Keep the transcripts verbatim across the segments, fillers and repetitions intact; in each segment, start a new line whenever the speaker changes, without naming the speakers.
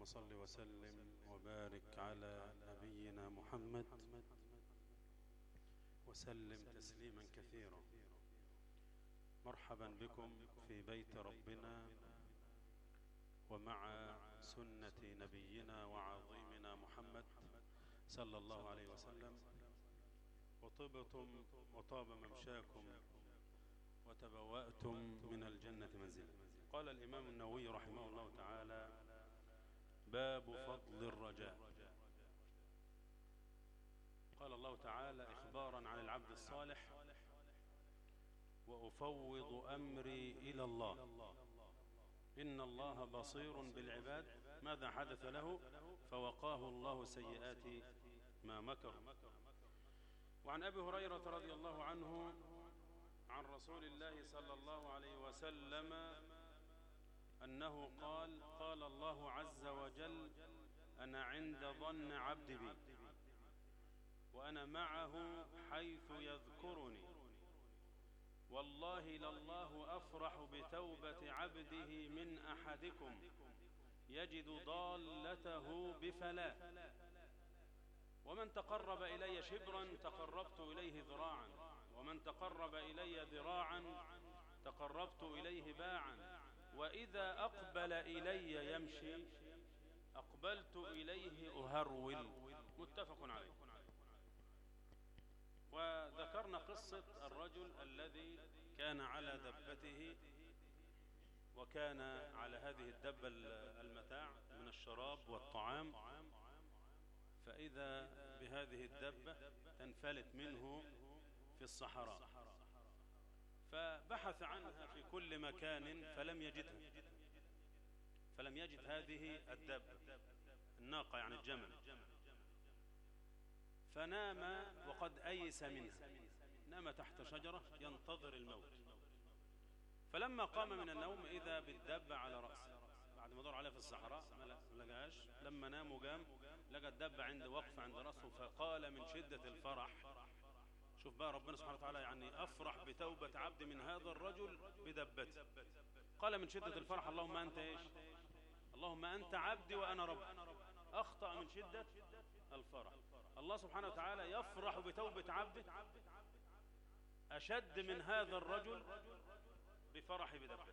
صل وسلم وبارك على نبينا محمد وسلم تسليما كثيرا. مرحبا بكم في بيت ربنا ومع سنة نبينا وعظيمنا محمد صلى الله عليه وسلم. وطبتم وطاب ممشاكم وتبوأتم من الجنة منزلا. قال الإمام النووي رحمه الله تعالى: باب فضل الرجاء. قال الله تعالى إخبارا عن العبد الصالح: وأفوض أمري إلى الله إن الله بصير بالعباد. ماذا حدث له؟ فوقاه الله سيئات ما مكر. وعن أبي هريرة رضي الله عنه عن رسول الله صلى الله عليه وسلم أنه قال: قال الله عز وجل: أنا عند ظن عبدي بي وأنا معه حيث يذكرني، والله لله أفرح بتوبة عبده من أحدكم يجد ضالته بفلاة، ومن تقرب إلي شبرا تقربت إليه ذراعا، ومن تقرب إلي ذراعا تقربت إليه باعا، وإذا أقبل إلي يمشي أقبلت إليه أهرول. متفق عليه. وذكرنا قصة الرجل الذي كان على دبته وكان على هذه الدبة المتاع من الشراب والطعام، فإذا بهذه الدبة تنفلت منه في الصحراء، فبحث عنها في كل مكان فلم يجدها، فلم يجد هذه الدبة الناقة يعني الجمل، فنام وقد أيس منها، نام تحت شجرة ينتظر الموت. فلما قام من النوم إذا بالدبة على رأسه، بعد ما دور عليها في الصحراء ما لقاهاش، لما نام وقام لقى الدبة عند وقف عند رأسه، فقال من شدة الفرح. شوف بقى ربنا سبحانه وتعالى يعني أفرح بتوبة عبد من هذا الرجل بدبته. قال من شدة الفرح: اللهم أنت إيش؟ اللهم أنت عبدي وأنا رب. أخطأ من شدة الفرح. الله سبحانه وتعالى يفرح بتوبة عبده أشد من هذا الرجل بفرح بدبته.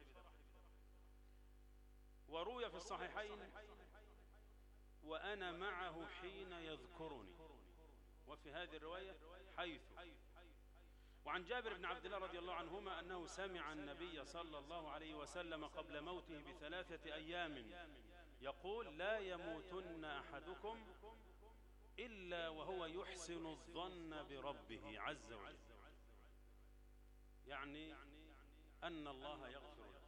وروي في الصحيحين: وأنا معه حين يذكرني، وفي هذه الرواية حيث. وعن جابر بن عبد الله رضي الله عنهما أنه سمع النبي صلى الله عليه وسلم قبل موته بثلاثة أيام يقول: لا يموتن أحدكم إلا وهو يحسن الظن بربه عز وجل، يعني أن الله يغفر لك.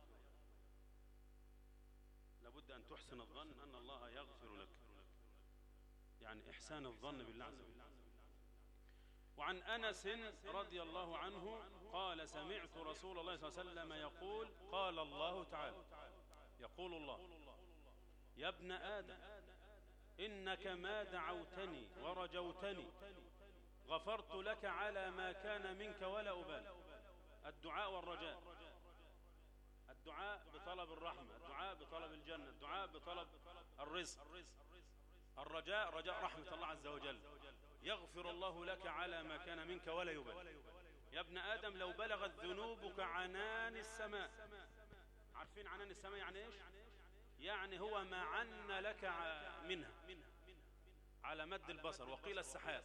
لابد أن تحسن الظن أن الله يغفر لك، يعني إحسان الظن بالله عز وجل. وعن أنس رضي الله عنه قال: سمعت رسول الله صلى الله عليه وسلم يقول: قال الله تعالى، يقول الله: يا ابن آدم إنك ما دعوتني ورجوتني غفرت لك على ما كان منك ولا أبالي. الدعاء والرجاء، الدعاء بطلب الرحمة، الدعاء بطلب الجنة، الدعاء بطلب الرزق، الرجاء رجاء رحمة الله عز وجل. يغفر الله لك على ما كان منك ولا يبالي. يا ابن آدم لو بلغت ذنوبك عنان السماء. عارفين عنان السماء يعني إيش؟ يعني هو ما عن لك منها على مد البصر، وقيل السحاب.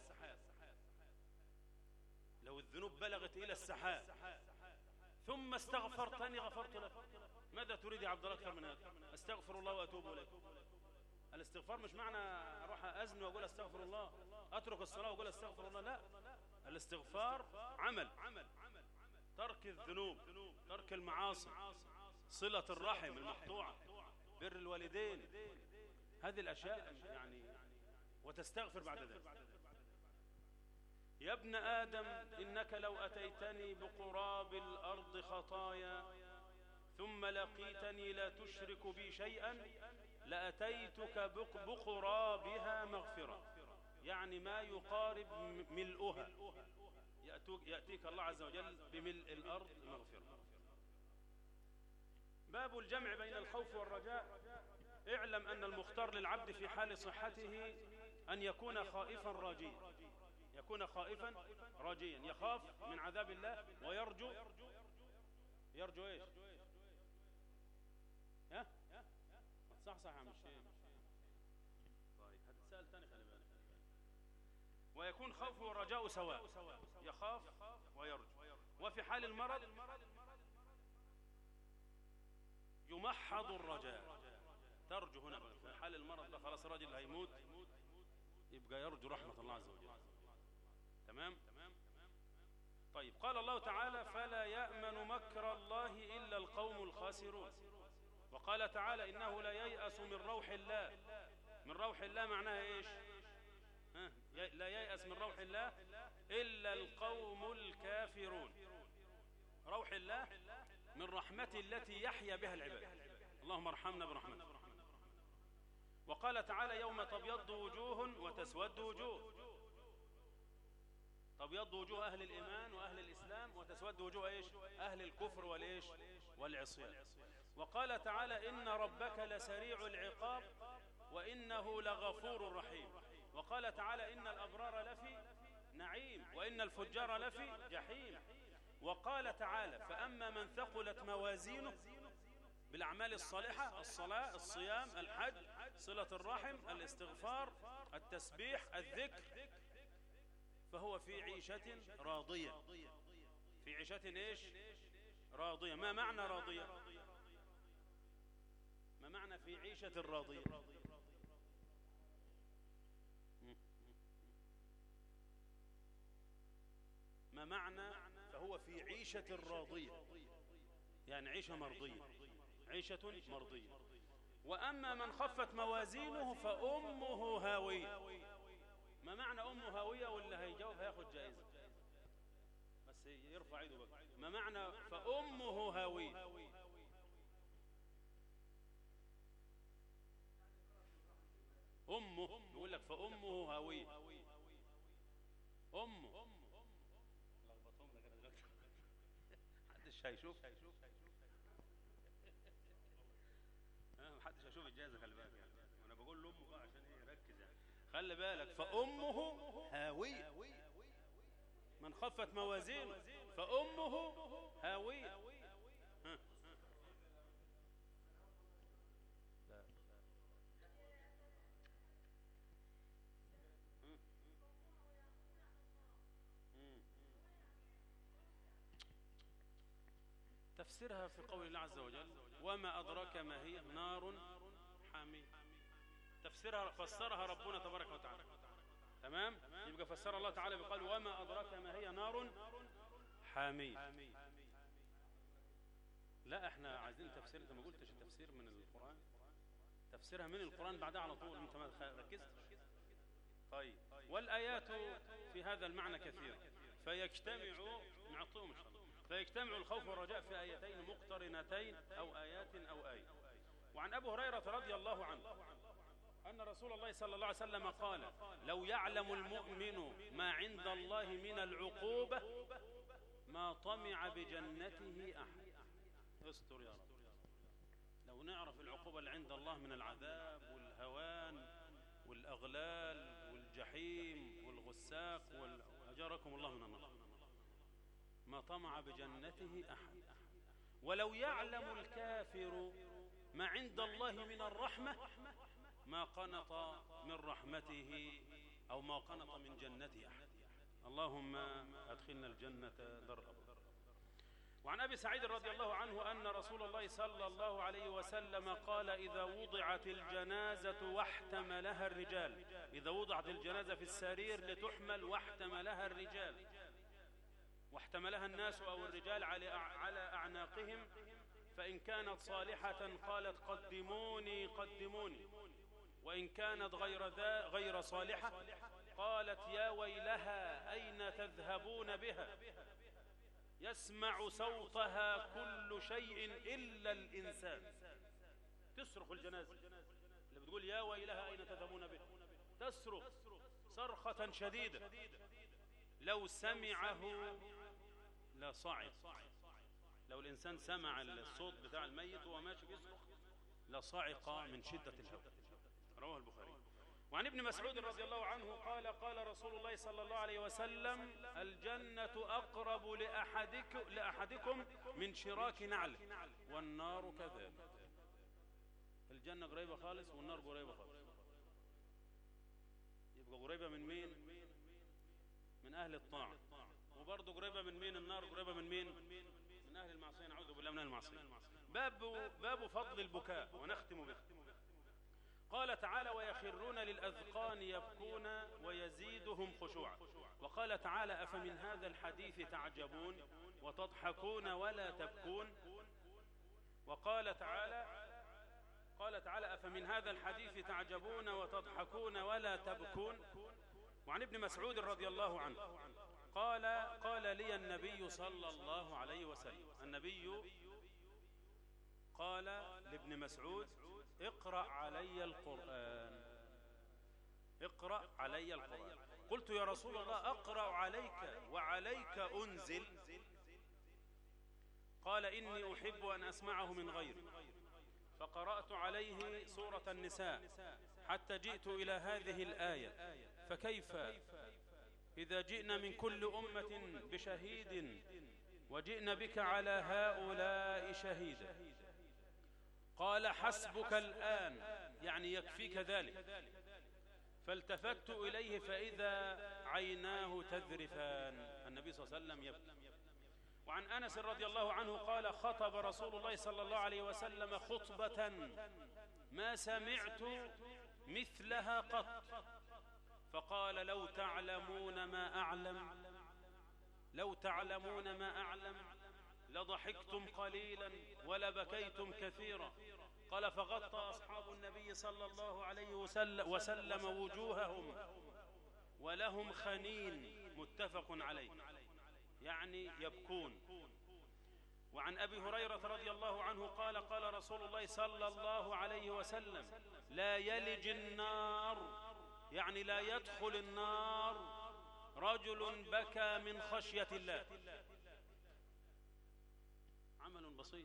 لو الذنوب بلغت إلى السحاب ثم استغفرتني غفرت لك. ماذا تريد يا عبد الله أكثر من هذا؟ استغفر الله وأتوب إليه. الاستغفار مش معنى أروح أزن وأقول استغفر الله، أترك الصلاة وأقول استغفر الله، لا. الاستغفار عمل، ترك الذنوب، ترك المعاصي، صلة الرحم المقطوعة، بر الوالدين، هذه الأشياء يعني، وتستغفر بعد ذلك. يا ابن آدم إنك لو أتيتني بقراب الأرض خطايا ثم لقيتني لا تشرك بي شيئا لأتيتك بقرابها مغفرة، يعني ما يقارب ملؤها. يأتيك الله عز وجل بملء الأرض مغفرة. باب الجمع بين الخوف والرجاء. اعلم اعلم أن المختار للعبد في حال صحته أن يكون خائفا راجيا، يكون خائفا راجيا، يخاف من عذاب الله ويرجو، يرجو ايش؟ ها؟ صح صح يا مش طيب هتتسأل تاني خلي بالك. ويكون خوفه ورجاؤه سواء، يخاف ويرجو. وفي حال المرض يمحض الرجاء، ترجو هنا بقى. في حال المرض ده خلاص راجل هيموت، يبقى يرجو رحمة الله عز وجل. تمام؟ طيب قال الله تعالى فلا يأمن مكر الله إلا القوم الخاسرون. وقال تعالى إنه لا ييأس من روح الله. من روح الله معناها إيش؟ ها؟ لا ييأس من روح الله إلا القوم الكافرون. روح الله من رحمته التي يحيا بها العباد، اللهم ارحمنا برحمتك. وقال تعالى يوم تبيض وجوه وتسود وجوه، تبيض وجوه أهل الإيمان وأهل الإسلام، وتسود وجوه إيش؟ أهل الكفر والإيش؟ والعصيان. وقال تعالى إن ربك لسريع العقاب وإنه لغفور رحيم. وقال تعالى إن الأبرار لفي نعيم وإن الفجار لفي جحيم. وقال تعالى فأما من ثقلت موازينه بالأعمال الصالحة، الصلاة، الصيام، الحج، صلة الرحم، الاستغفار، التسبيح، الذكر، فهو في عيشة راضية. في عيشة إيش؟ راضية. ما معنى راضية؟ ما معنى في عيشة راضية؟ ما معنى فهو في عيشة راضية؟ يعني عيشة مرضية، عيشة مرضية. وأما من خفت موازينه فأمه هاوية. ما معنى أمه هاوية؟ واللي هيجاوب هياخد جائزة، بس يرفع يده بقى. ما معنى فأمه هاوية؟ أمه، يقول لك فأمه هاوية. أمه لخبطهم لك أنا دلوقتي، محدش هيشوف، محدش هيشوف الجائزة، خلي بالك يعني. وأنا بقول لأمه بقى عشان إيه يركز يعني. خلي بالك فأمه هاوية، من خفت موازينه فأمه هاوية. ها. لا. تفسيرها في قول الله عز وجل وما أدراك ما هي نار حامية. تفسيرها فسرها ربنا تبارك وتعالى. تمام؟ يبقى فسر الله تعالى بقال وما أدراك ما هي نار حامية. لا احنا عايزين تفسير، انت ما قلتش التفسير من القرآن، تفسيرها من القرآن بعدها على طول، انت ما ركزتش. طيب والآيات في هذا المعنى كثيرة، فيجتمع نعطيهم إن شاء الله، فيجتمع الخوف والرجاء في آيتين مقترنتين أو آيات أو آية. وعن أبي هريرة رضي الله عنه أن رسول الله صلى الله عليه وسلم قال لو يعلم المؤمن ما عند الله من العقوبة ما طمع بجنته أحد. استر يا رب. لو نعرف العقوبة اللي عند الله من العذاب والهوان والأغلال والجحيم والغساق وأجاركم الله من النار، ما طمع بجنته أحد. ولو يعلم الكافر ما عند الله من الرحمة ما قنط من رحمته أو ما قنط من جنته أحد. اللهم أدخلنا الجنة در الأبرار. وعن أبي سعيد رضي الله عنه أن رسول الله صلى الله عليه وسلم قال إذا وضعت الجنازة واحتملها الرجال، إذا وضعت الجنازة في السرير لتحمل واحتملها الرجال، واحتملها الناس أو الرجال على أعناقهم، فإن كانت صالحة قالت قدموني قدموني، وإن كانت غير ذا غير صالحة قالت يا ويلها أين تذهبون بها، يسمع صوتها كل شيء إلا الإنسان. تصرخ الجنازة اللي بتقول يا ويلها أين تذهبون بها، تصرخ صرخة شديدة لو سمعه لا صعد. لو الإنسان سمع الصوت بتاع الميت وهو ماشي بيصرخ لصعق من شدة الهول. رواه البخاري. وعن ابن مسعود رضي الله عنه قال قال رسول الله صلى الله عليه وسلم: الجنة أقرب لأحدكم, لأحدكم من شراك نعله، والنار كذلك. الجنة قريبة خالص والنار قريبة خالص. يبقى قريبة من مين؟ من أهل الطاعة. وبرضه قريبة من مين النار؟ قريبة من مين؟ من أهل المعصية. نعوذ بالله من المعصية. باب باب فضل البكاء، ونختم به. قال تعالى: ويخرون للأذقان يبكون ويزيدهم خشوعا. وقال تعالى: أفمن هذا الحديث تعجبون وتضحكون ولا تبكون. وقال تعالى قال تعالى: أفمن هذا الحديث تعجبون وتضحكون ولا تبكون. وعن ابن مسعود رضي الله عنه قال قال لي النبي صلى الله عليه وسلم، النبي قال لابن مسعود: اقرأ علي القرآن، اقرأ علي القرآن. قلت: يا رسول الله، أقرأ عليك وعليك أنزل؟ قال: إني أحب أن أسمعه من غيري. فقرأت عليه سورة النساء حتى جئت إلى هذه الآية: فكيف إذا جئنا من كل أمة بشهيد وجئنا بك على هؤلاء شهيدا. قال: حسبك الآن، يعني يكفيك ذلك. فالتفت إليه فإذا عيناه تذرفان، النبي صلى الله عليه وسلم يبكي. وعن أنس رضي الله عنه قال: خطب رسول الله صلى الله عليه وسلم خطبة ما سمعت مثلها قط، فقال: لو تعلمون ما أعلم لو تعلمون ما أعلم لضحكتم قليلا ولبكيتم كثيرا. قال: فغطى أصحاب النبي صلى الله عليه وسلم وجوههم ولهم خنين، متفق عليه، يعني يبكون. وعن أبي هريرة رضي الله عنه قال قال رسول الله صلى الله عليه وسلم: لا يلج النار، يعني لا يدخل النار، رجل بكى من خشية الله. عمل بسيط،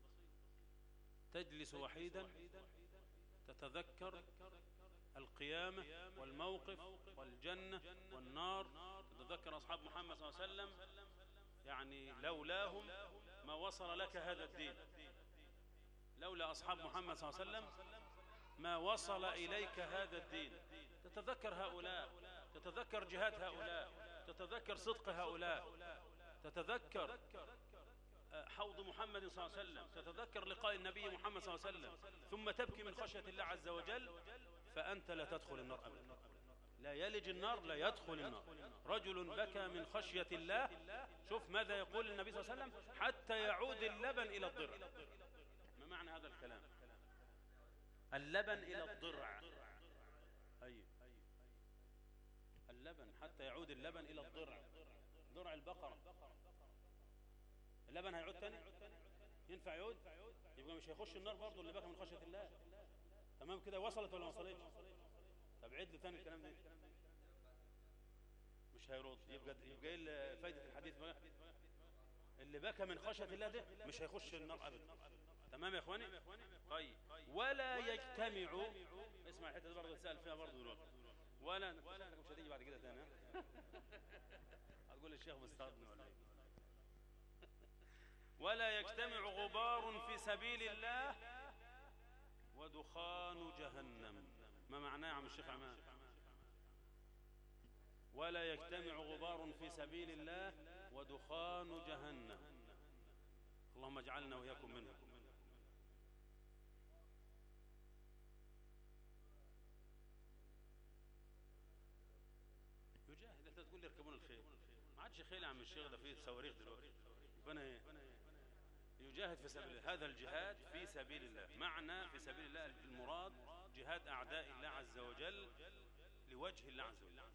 تجلس وحيدا تتذكر القيامة والموقف والجنة والنار، تتذكر أصحاب محمد صلى الله عليه وسلم، يعني لولاهم ما وصل لك هذا الدين، لولا أصحاب محمد صلى الله عليه وسلم ما وصل إليك هذا الدين. تتذكر هؤلاء، تتذكر جهاد هؤلاء، تتذكر صدق هؤلاء، تتذكر حوض محمد صلى الله عليه وسلم، تتذكر لقاء النبي محمد صلى الله عليه وسلم، ثم تبكي من خشية الله عز وجل، فأنت لا تدخل النار أبدا. لا يلج النار، لا يدخل النار، رجل بكى من خشية الله. شوف ماذا يقول النبي صلى الله عليه وسلم: حتى يعود اللبن إلى الضرع. ما معنى هذا الكلام؟ اللبن إلى الضرع، أي اللبن، حتى يعود اللبن إلى الضرع، ضرع البقرة. اللبن هيعود تاني؟ ينفع يعود؟ يبقى مش هيخش النار برضه اللي بكى من خشية الله. تمام كده؟ وصلت ولا ما وصلتش؟ طب عد لي ثاني الكلام ده. مش هيرد. يبقى يبقى ايه فايدة الحديث بقى؟ اللي بكى من خشية الله ده مش هيخش النار ابدا. تمام يا اخواني؟ طيب، ولا يجتمع، اسمع الحته دي برضه تسال فيها برضه دلوقتي. ولا مش هتيجي بعد كده ثاني، ها؟ هتقول الشيخ مستغني ولا ايه؟ ولا يجتمع غبار في سبيل الله ودخان جهنم. ما معناه يا عم الشيخ عماد؟ ولا يجتمع غبار في سبيل الله ودخان جهنم. اللهم اجعلنا وإياكم منه. يجاهد. انت تقول لي اركبون الخيل، ما عادش خيل يا عم الشيخ، ده فيه صواريخ دلوقتي. ربنا ايه؟ يجاهد في سبيل الله. هذا الجهاد في سبيل الله، معنى في سبيل الله المراد جهاد أعداء الله عز وجل لوجه الله عز وجل.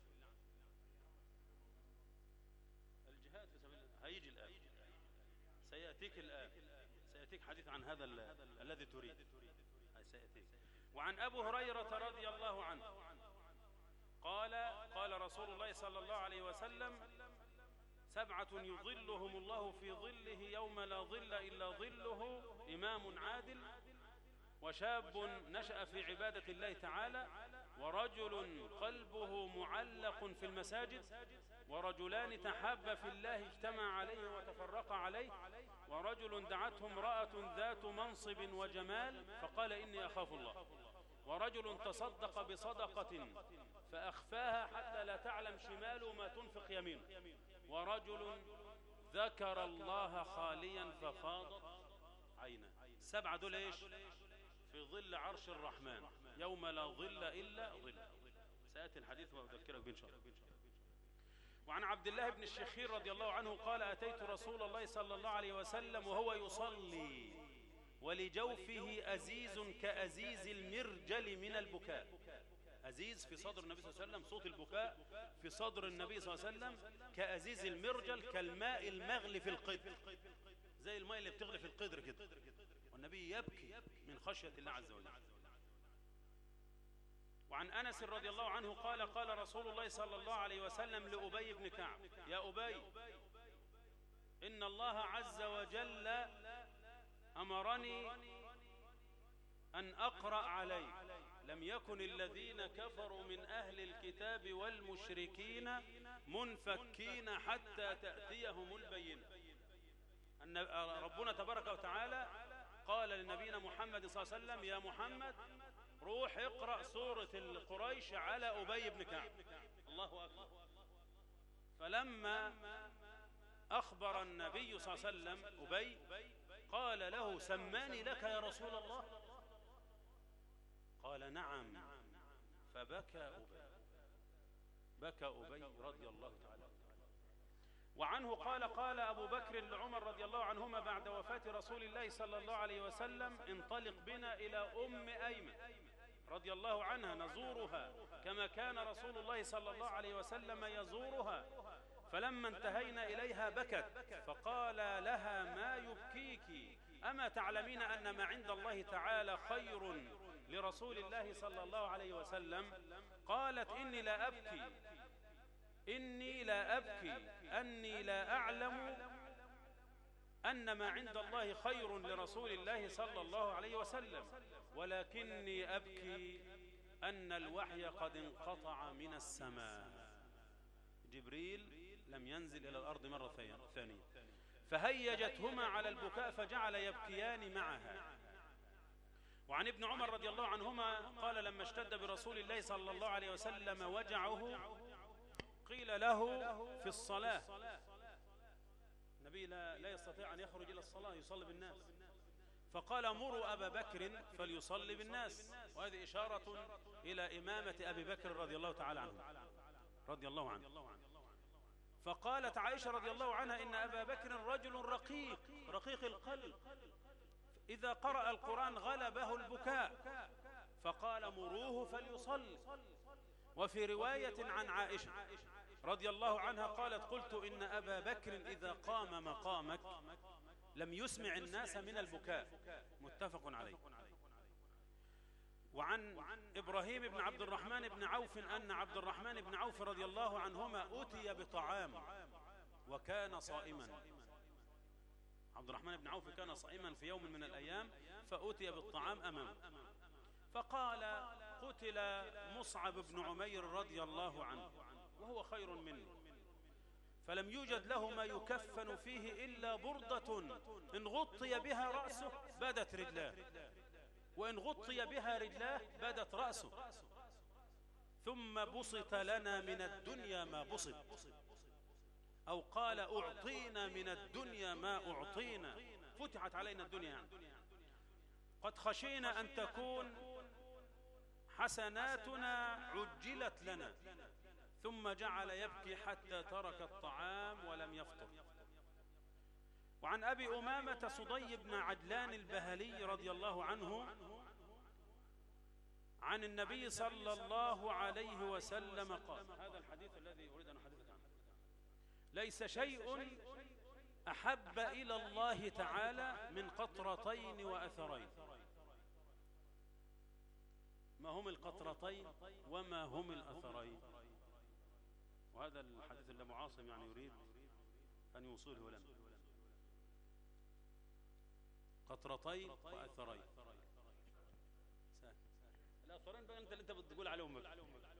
الجهاد في سبيل الله هيجي الآن، سيأتيك الآن، سيأتيك حديث عن هذا الذي تريد، سيأتيك. وعن أبو هريرة رضي الله عنه قال قال رسول الله صلى الله عليه وسلم: سبعة يظلهم الله في ظله يوم لا ظل إلا ظله: إمام عادل، وشاب نشأ في عبادة الله تعالى، ورجل قلبه معلق في المساجد، ورجلان تحابا في الله اجتمع عليه وتفرقا عليه، ورجل دعته امرأة ذات منصب وجمال فقال إني أخاف الله، ورجل تصدق بصدقة فأخفاها حتى لا تعلم شماله ما تنفق يمينه، ورجل ذكر الله خاليا ففاضت عينه. السبعة دول ايش؟ في ظل عرش الرحمن يوم لا ظل إلا ظل. سأتي الحديث وأذكرك بإن شاء الله. وعن عبد الله بن الشخير رضي الله عنه قال أتيت رسول الله صلى الله عليه وسلم وهو يصلي ولجوفه أزيز كأزيز المرجل من البكاء. أزيز في صدر النبي صلى الله عليه وسلم، صوت البكاء في صدر النبي صلى الله عليه وسلم كأزيز المرجل، كالماء المغلي في القدر، زي الماء اللي بتغلي في القدر كده، والنبي يبكي من خشية الله عز وجل. وعن أنس رضي الله عنه قال قال رسول الله صلى الله عليه وسلم لأبي بن كعب يا أبي إن الله عز وجل أمرني أن أقرأ عليك لم يكن الذين كفروا من أهل الكتاب والمشركين منفكين حتى تأتيهم البينة. أن ربنا تبارك وتعالى قال لنبينا محمد صلى الله عليه وسلم يا محمد روح اقرأ سورة القريش على أبي بن كعب. الله أكبر. فلما أخبر النبي صلى الله عليه وسلم أبي قال له سماني لك يا رسول الله؟ قال نعم. فبكى أبي، بكى أبي رضي الله تعالى. وعنه قال قال أبو بكر لعمر رضي الله عنهما بعد وفاة رسول الله صلى الله عليه وسلم انطلق بنا إلى أم أيمن رضي الله عنها نزورها كما كان رسول الله صلى الله عليه وسلم يزورها. فلما انتهينا إليها بكت فقال لها ما يبكيك؟ أما تعلمين أن ما عند الله تعالى خير لرسول الله صلى الله عليه وسلم؟ قالت إني لا أبكي إني لا أبكي أني لا أعلم أن ما عند الله خير لرسول الله صلى الله عليه وسلم، ولكني أبكي أن الوحي قد انقطع من السماء، جبريل لم ينزل إلى الأرض مرة ثانية. فهيجتهما على البكاء فجعل يبكيان معها. وعن ابن عمر رضي الله عنهما قال لما اشتد برسول الله صلى الله عليه وسلم وجعه قيل له في الصلاة، النبي لا, لا يستطيع أن يخرج إلى الصلاة يصلي بالناس، فقال مروا أبا بكر فليصلي بالناس، وهذه إشارة إلى إمامة أبي بكر رضي الله تعالى عنه رضي الله عنه. فقالت عائشة رضي الله عنها إن أبا بكر رجل رقيق رقيق القلب، إذا قرأ القرآن غلبه البكاء، فقال مروه فليصلي. وفي رواية عن عائشة رضي الله عنها قالت قلت إن أبا بكر إذا قام مقامك لم يسمع الناس من البكاء، متفق عليه. وعن إبراهيم بن عبد الرحمن بن عوف أن عبد الرحمن بن عوف رضي الله عنهما أتي بطعام وكان صائما. عبد الرحمن بن عوف كان صائما في يوم من الأيام فأتي بالطعام أمامه، فقال قتل مصعب بن عمير رضي الله عنه وهو خير منه، فلم يوجد له ما يكفن فيه إلا بردة إن غطي بها رأسه بدت رجلاه، وإن غطي بها رجلاه بدت رأسه، ثم بسط لنا من الدنيا ما بسط، أو قال أعطينا من الدنيا ما أعطينا، فتحت علينا الدنيا يعني. قد خشينا أن تكون حسناتنا عجلت لنا، ثم جعل يبكي حتى ترك الطعام ولم يفطر. وعن أبي أمامة صدي بن عجلان البهلي رضي الله عنه عن النبي صلى الله عليه وسلم قال، هذا الحديث الذي أريد أن أحدثك عنه، ليس شيء أحب إلى الله تعالى من قطرتين وأثرين. ما هم القطرتين وما هم الأثرين؟ وهذا الحديث اللي معاصم يعني يريد أن يوصله لنا. قطرتين وأثرين، انت اللي انت بتقول عليهم بقى.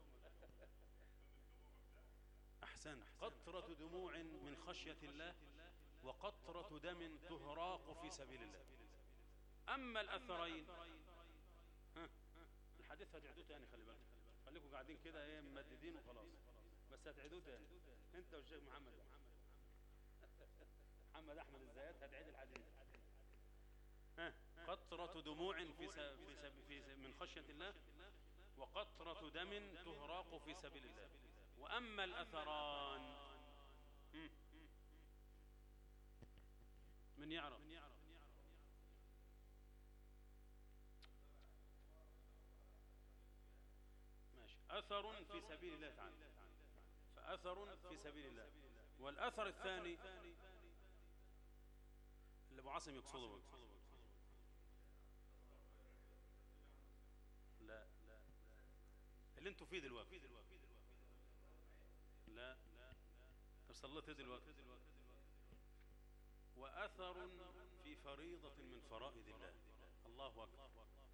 احسنت. قطرة دموع من خشية الله وقطرة دم تهراق في سبيل الله. اما الاثرين ها الحديث هتعيدوه تاني، خلي بالك، خليكم قاعدين كده ايه ممددين وخلاص، بس هتعيدوه تاني انت والشيخ محمد محمد احمد الزيات هتعيد الحديث. ها قطرة دموع في في في من خشية الله وقطرة دم تهراق في سبيل الله. واما الاثران من يعرف؟ ماشي. اثر في سبيل الله تعالى، فاثر في سبيل الله. والاثر الثاني اللي ابو عاصم يقصده بقى. لا اللي انتوا فيه دلوقتي. لا طب صليت دلوقتي. واثر في فريضة من فرائض الله. الله اكبر.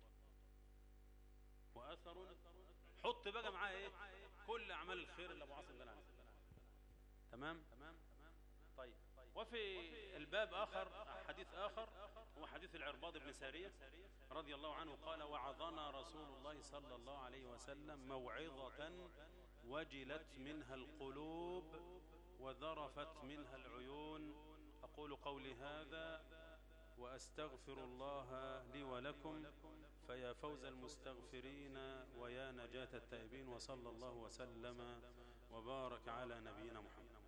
واثر حط بقى معاه ايه كل اعمال الخير اللي ابو عاصم قال عنها. تمام. طيب. وفي الباب آخر حديث آخر هو حديث العرباض بن سارية رضي الله عنه قال: وعظنا رسول الله صلى الله عليه وسلم موعظة وجلت منها القلوب وذرفت منها العيون. أقول قولي هذا وأستغفر الله لي ولكم، فيا فوز المستغفرين ويا نجاة التائبين، وصلى الله وسلم وبارك على نبينا محمد.